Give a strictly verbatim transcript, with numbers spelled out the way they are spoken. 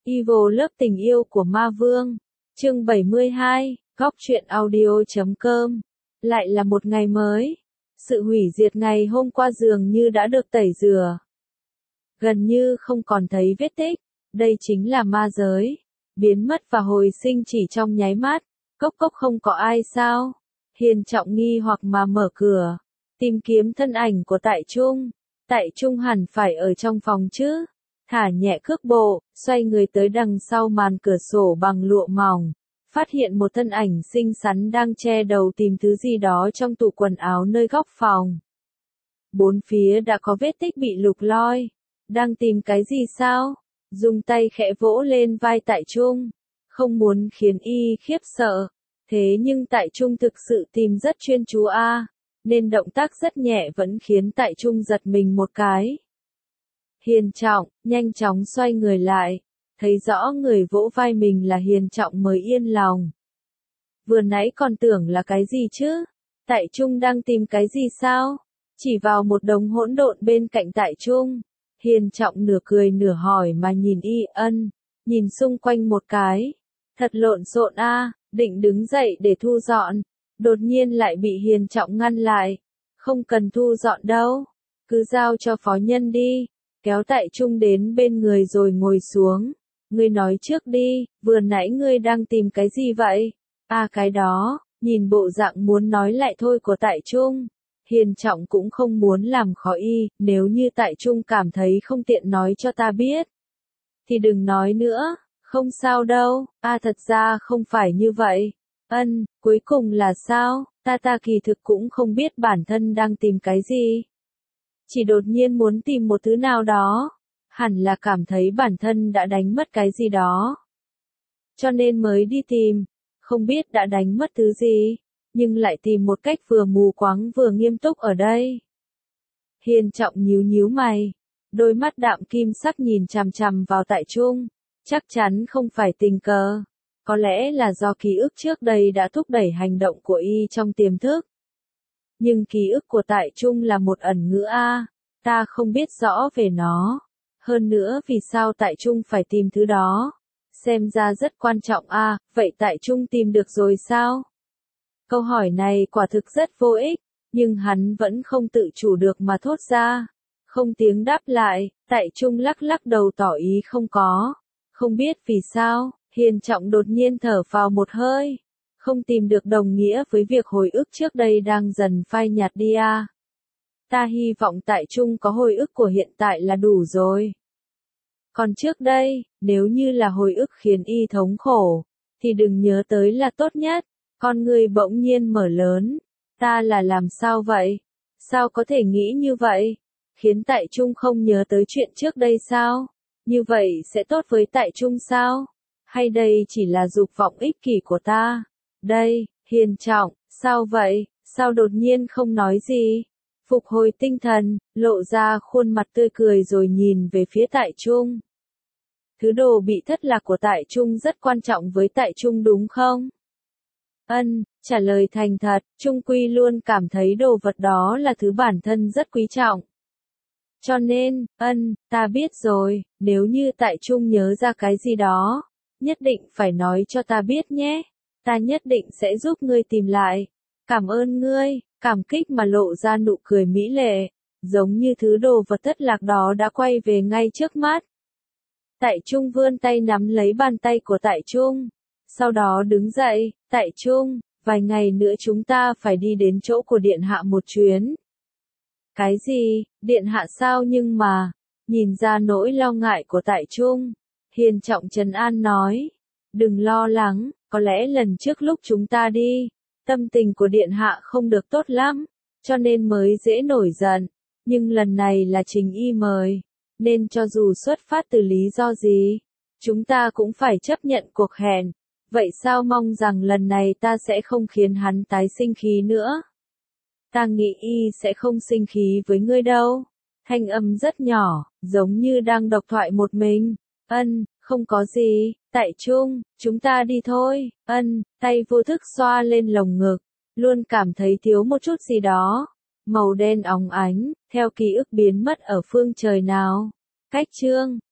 Evil Love tình yêu của ma vương. Chương bảy mươi hai, góc truyện audio chấm com. Lại là một ngày mới. Sự hủy diệt ngày hôm qua dường như đã được tẩy rửa. Gần như không còn thấy vết tích. Đây chính là ma giới. Biến mất và hồi sinh chỉ trong nháy mắt. Cốc cốc không có ai sao? Hiền Trọng nghi hoặc mà mở cửa. Tìm kiếm thân ảnh của Tại Trung. Tại Trung hẳn phải ở trong phòng chứ. Thả nhẹ cước bộ, xoay người tới đằng sau màn cửa sổ bằng lụa mỏng. Phát hiện một thân ảnh xinh xắn đang che đầu tìm thứ gì đó trong tủ quần áo nơi góc phòng. Bốn phía đã có vết tích bị lục lọi. Đang tìm cái gì sao? Dùng tay khẽ vỗ lên vai Tại Trung. Không muốn khiến y khiếp sợ. Thế nhưng Tại Trung thực sự tìm rất chuyên chú a, nên động tác rất nhẹ vẫn khiến Tại Trung giật mình một cái. Hiền Trọng, nhanh chóng xoay người lại, thấy rõ người vỗ vai mình là Hiền Trọng mới yên lòng. Vừa nãy còn tưởng là cái gì chứ? Tại Trung đang tìm cái gì sao? Chỉ vào một đống hỗn độn bên cạnh Tại Trung. Hiền Trọng nửa cười nửa hỏi mà nhìn y ân, nhìn xung quanh một cái. Thật lộn xộn a, định đứng dậy để thu dọn. Đột nhiên lại bị Hiền Trọng ngăn lại. Không cần thu dọn đâu, cứ giao cho phó nhân đi. Kéo Tại Trung đến bên người rồi ngồi xuống. Ngươi nói trước đi, vừa nãy ngươi đang tìm cái gì vậy? À cái đó, nhìn bộ dạng muốn nói lại thôi của Tại Trung. Hiền Trọng cũng không muốn làm khó y, nếu như Tại Trung cảm thấy không tiện nói cho ta biết. Thì đừng nói nữa, không sao đâu, à thật ra không phải như vậy. Ân, cuối cùng là sao, ta ta kỳ thực cũng không biết bản thân đang tìm cái gì. Chỉ đột nhiên muốn tìm một thứ nào đó, hẳn là cảm thấy bản thân đã đánh mất cái gì đó. Cho nên mới đi tìm, không biết đã đánh mất thứ gì, nhưng lại tìm một cách vừa mù quáng vừa nghiêm túc ở đây. Hiền Trọng nhíu nhíu mày, đôi mắt đạm kim sắc nhìn chằm chằm vào Tại Trung, chắc chắn không phải tình cờ, có lẽ là do ký ức trước đây đã thúc đẩy hành động của y trong tiềm thức. Nhưng ký ức của Tại Trung là một ẩn ngữ a, ta không biết rõ về nó. Hơn nữa vì sao Tại Trung phải tìm thứ đó? Xem ra rất quan trọng a, vậy Tại Trung tìm được rồi sao? Câu hỏi này quả thực rất vô ích, nhưng hắn vẫn không tự chủ được mà thốt ra. Không tiếng đáp lại, Tại Trung lắc lắc đầu tỏ ý không có. Không biết vì sao, Hiền Trọng đột nhiên thở phào một hơi. Không tìm được đồng nghĩa với việc hồi ức trước đây đang dần phai nhạt đi à. Ta hy vọng Tại Trung có hồi ức của hiện tại là đủ rồi. Còn trước đây, nếu như là hồi ức khiến y thống khổ, thì đừng nhớ tới là tốt nhất. Con người bỗng nhiên mở lớn. Ta là làm sao vậy? Sao có thể nghĩ như vậy? Khiến Tại Trung không nhớ tới chuyện trước đây sao? Như vậy sẽ tốt với Tại Trung sao? Hay đây chỉ là dục vọng ích kỷ của ta? Đây, Hiền Trọng, sao vậy? Sao đột nhiên không nói gì? Phục hồi tinh thần, lộ ra khuôn mặt tươi cười rồi nhìn về phía Tại Trung. Thứ đồ bị thất lạc của Tại Trung rất quan trọng với Tại Trung đúng không? Ân, trả lời thành thật, Trung Quy luôn cảm thấy đồ vật đó là thứ bản thân rất quý trọng. Cho nên, ân, ta biết rồi, nếu như Tại Trung nhớ ra cái gì đó, nhất định phải nói cho ta biết nhé. Ta nhất định sẽ giúp ngươi tìm lại. Cảm ơn ngươi, cảm kích mà lộ ra nụ cười mỹ lệ, giống như thứ đồ vật thất lạc đó đã quay về ngay trước mắt. Tại Trung vươn tay nắm lấy bàn tay của Tại Trung. Sau đó đứng dậy, Tại Trung, vài ngày nữa chúng ta phải đi đến chỗ của Điện Hạ một chuyến. Cái gì, Điện Hạ sao nhưng mà, nhìn ra nỗi lo ngại của Tại Trung, Hiền Trọng trấn an nói, đừng lo lắng, có lẽ lần trước lúc chúng ta đi, tâm tình của Điện Hạ không được tốt lắm, cho nên mới dễ nổi giận, nhưng lần này là Trình Y mời, nên cho dù xuất phát từ lý do gì, chúng ta cũng phải chấp nhận cuộc hẹn. Vậy sao mong rằng lần này ta sẽ không khiến hắn tái sinh khí nữa? Ta nghĩ y sẽ không sinh khí với ngươi đâu. Thanh âm rất nhỏ, giống như đang độc thoại một mình. Ân, không có gì, Tại Trung, chúng ta đi thôi. Ân, tay vô thức xoa lên lồng ngực, luôn cảm thấy thiếu một chút gì đó. Màu đen óng ánh, theo ký ức biến mất ở phương trời nào. Cách chương